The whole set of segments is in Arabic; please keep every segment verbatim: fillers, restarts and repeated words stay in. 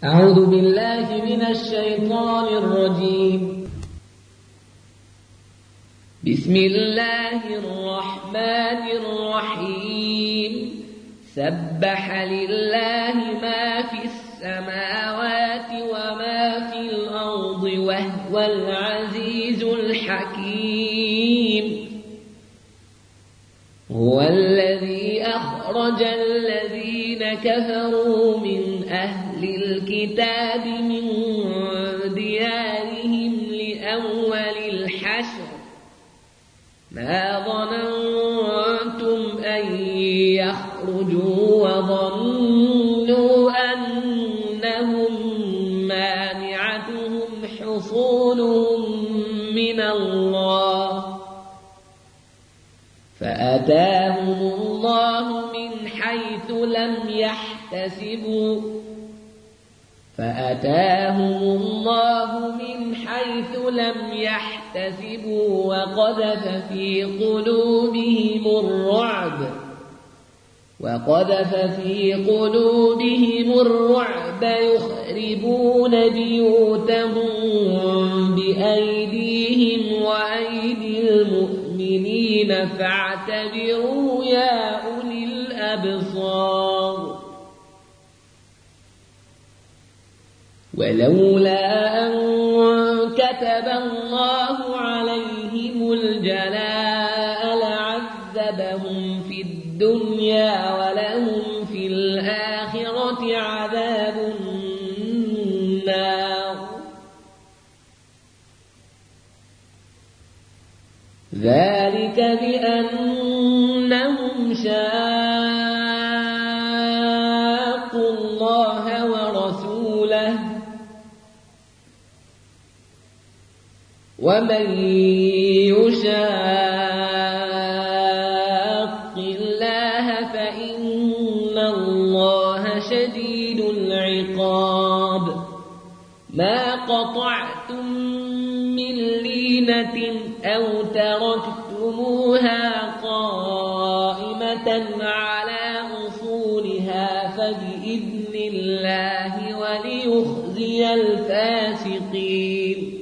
أعوذ بالله من الشيطان الرجيم. بسم الله الرحمن الرحيم. سبح لله ما في السماوات وما في الأرض وهو العزيز الحكيم. هو الذي أخرج الذين كفروا من أهل الكتاب من ديارهم لأول الحشر ما ظننتم أن يخرجوا وظنوا أنهم مانعتهم حصونهم من الله فأتاهم الله من حيث لم يحتسبوا فأتاهم الله من حيث لم يحتسبوا وقذف في قلوبهم الرعب وقذف في قلوبهم الرعب يخربون بيوتهم بأيديهم وأيدي المؤمنين فاعتبروا يا أولي الأبصار. ولولا أن كتب الله عليهم الجلاء لعذبهم في الدنيا ولهم في الآخرة عذاب النار. ذلك بأنهم شاقوا الله ورسوله ومن يشاق الله فإن الله شديد العقاب. ما قطعتم من لينة أو تركتموها قائمة على أصولها فبإذن الله وليخزي الفاسقين.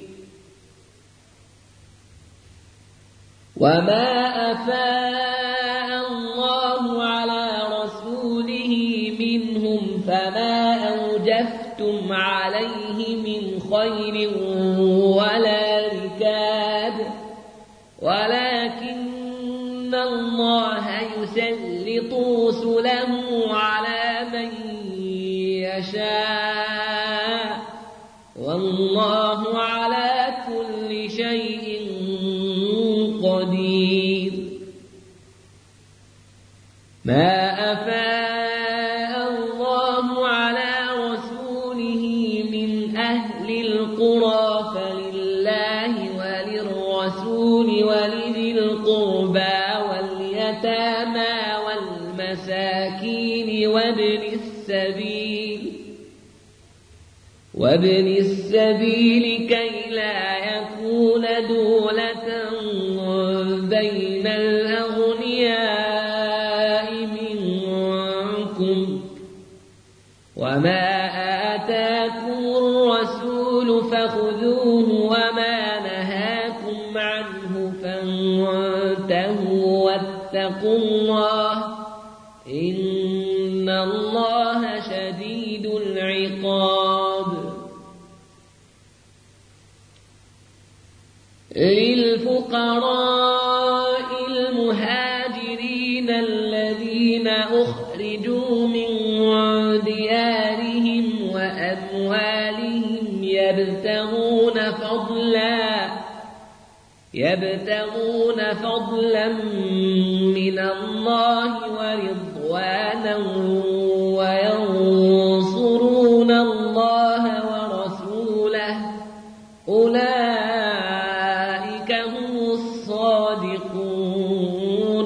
وما أفاء الله على رسوله منهم فما أوجفتم عليه من خير ولا ركاب ولكن الله يسلط رسله على من يشاء والله على كل شيء قدير. ما أفاء الله على رسوله من أهل القرى فلله وللرسول ولذي القربى واليتامى والمساكين وابن السبيل وابن السبيل كي لا يكون دولة بين الأغنياء منكم وما آتاكم الرسول فخذوه وما نهاكم عنه فانتهوا واتقوا الله إن الله شديد العقاب. للفقراء المهاجرين الذين أخرجوا من ديارهم وأموالهم يبتغون فضلا يبتغون فضلا من الله ورضوانا وينصرون الله ورسوله أولئك هم الصادقون.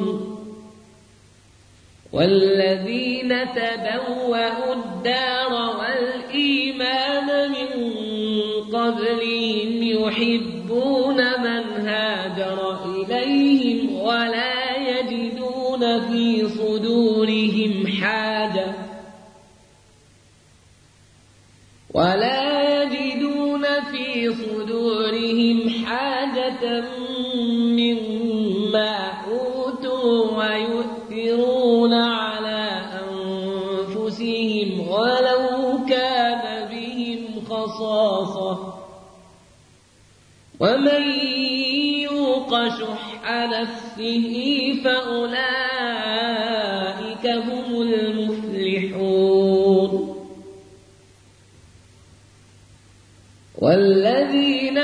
والذين تبوأوا الدار والإيمان من قبلهم يحبون من هاجر إليهم ولا يجدون في صدورهم حاجة ولا يجدون في صدورهم حاجة مما أوتوا ويؤثرون على أنفسهم ولو كان بهم خصاصة ومن يوق شح نفسه فأولئك هم المفلحون والذين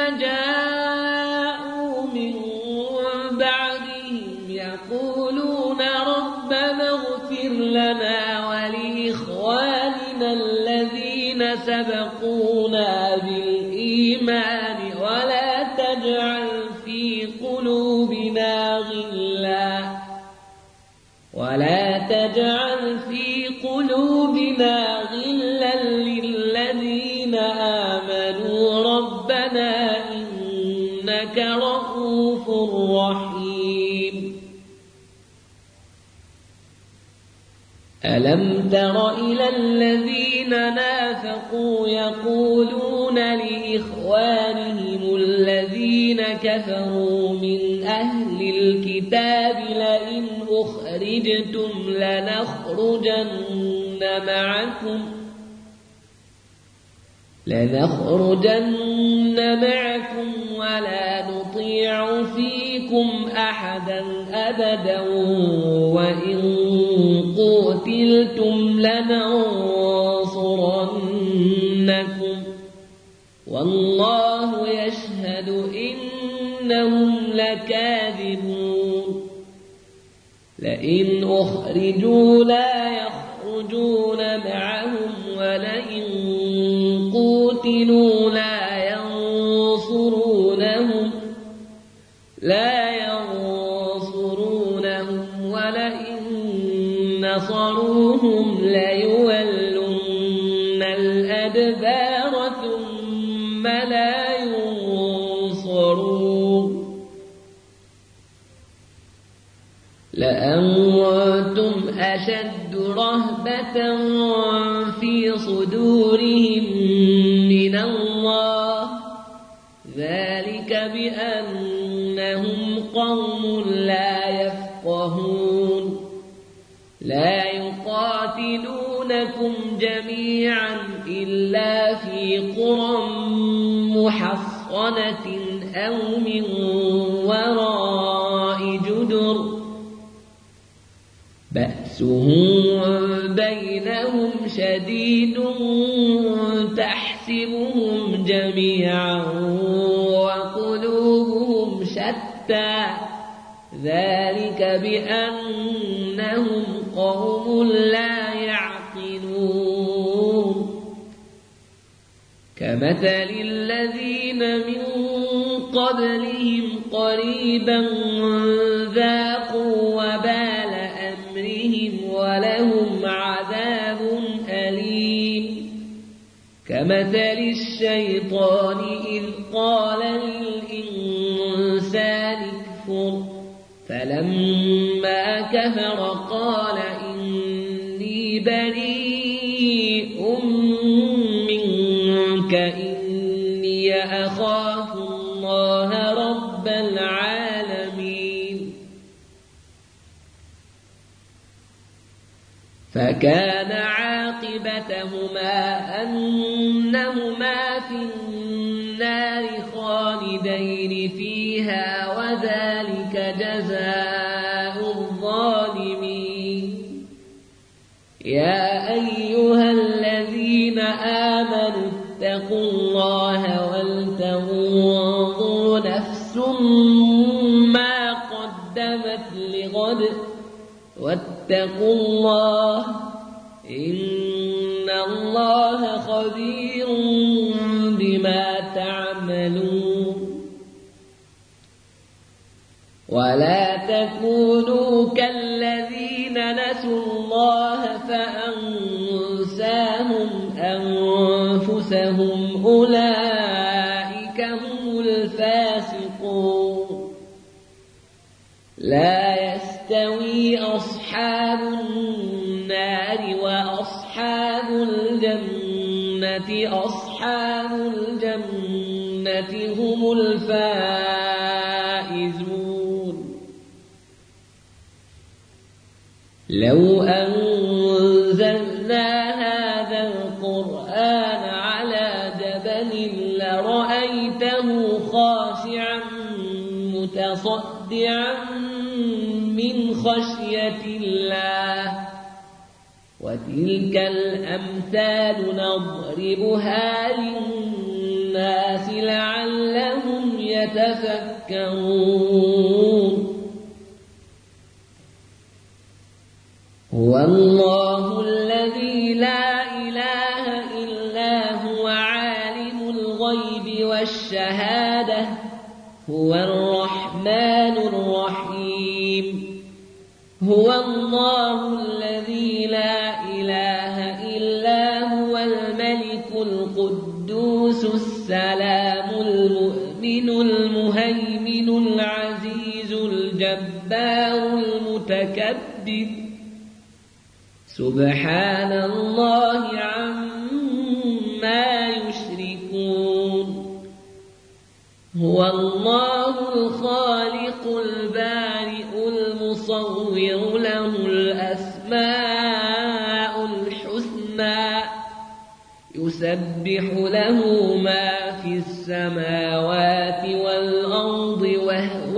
جاءوا من بعدهم يقولون ربنا اغفر لنا ولإخواننا الذين سبقونا بالإيمان ولا تجعل في قلوبنا غلا ولا تجعل في قلوبنا غلا للذين آمنوا ربنا إنك رؤوف رحيم. ألم تر إلى الذين نافقوا يقولون لإخوانهم الذين كفروا من أهل الكتاب لئن أخرجتم لنخرجن معكم لنخرجن معكم ولا نطيع فيكم أحدا أبدا وإن قتلتم لننصرنكم والله يشهد إنهم لكاذبون. لئن أخرجوا لا يخرجون معهم ولئن قوتلوا لا ينصرونهم لا ينصرونهم ولئن نصروهم ليولن الأدبار ثم لا ينصرون. لأنتم أشد رهبة في صدورهم من الله ذلك بأنهم قوم لا يفقهون. لا يقاتلونكم جميعا إلا في قرى محصنة أو من وراء جدر بأسهم بينهم شديد تحسبهم جميعا وقلوبهم شتى ذلك بأنهم قوم لا يعقلون. كمثل الذين من قبلهم قريبا ذاقوا وبال أمرهم ولهم عذاب أليم. كمثل الشيطان إذ قال للإنسان اكفر فلما كفر قال إني بريء منك إني أخاف الله رب العالمين. فكان عاقبتهما أنهما في النار خالدين فيها وذلك جزاء الظالمين. يا أيها الذين آمنوا اتقوا الله ولتنظر نفس ما قدمت لغد واتقوا الله إن الله خبير بما تعملون. ولا تكونوا كالذين نسوا الله فأنساهم أنفسهم أولئك هم الفاسقون. لا يستوي أصحاب النار وأصحاب الجنة أصحاب الجنة هم الفائزون. لو أنزلنا هذا القرآن على جبل لرأيته خاشعا متصدعا من خشية الله. وتلك الأمثال نضربها للناس لعلهم يتفكرون. هو الله الذي لا إله إلا هو عالم الغيب والشهادة هو الرحمن الرحيم. هو الله الذي لا إله إلا هو الملك القدوس السلام المؤمن المهيمن العزيز الجبار المتكبر. سبحان الله عما يشركون. هو الله الخالق البارئ المصور له الأسماء الحسنى يسبح له ما في السماوات والأرض وهو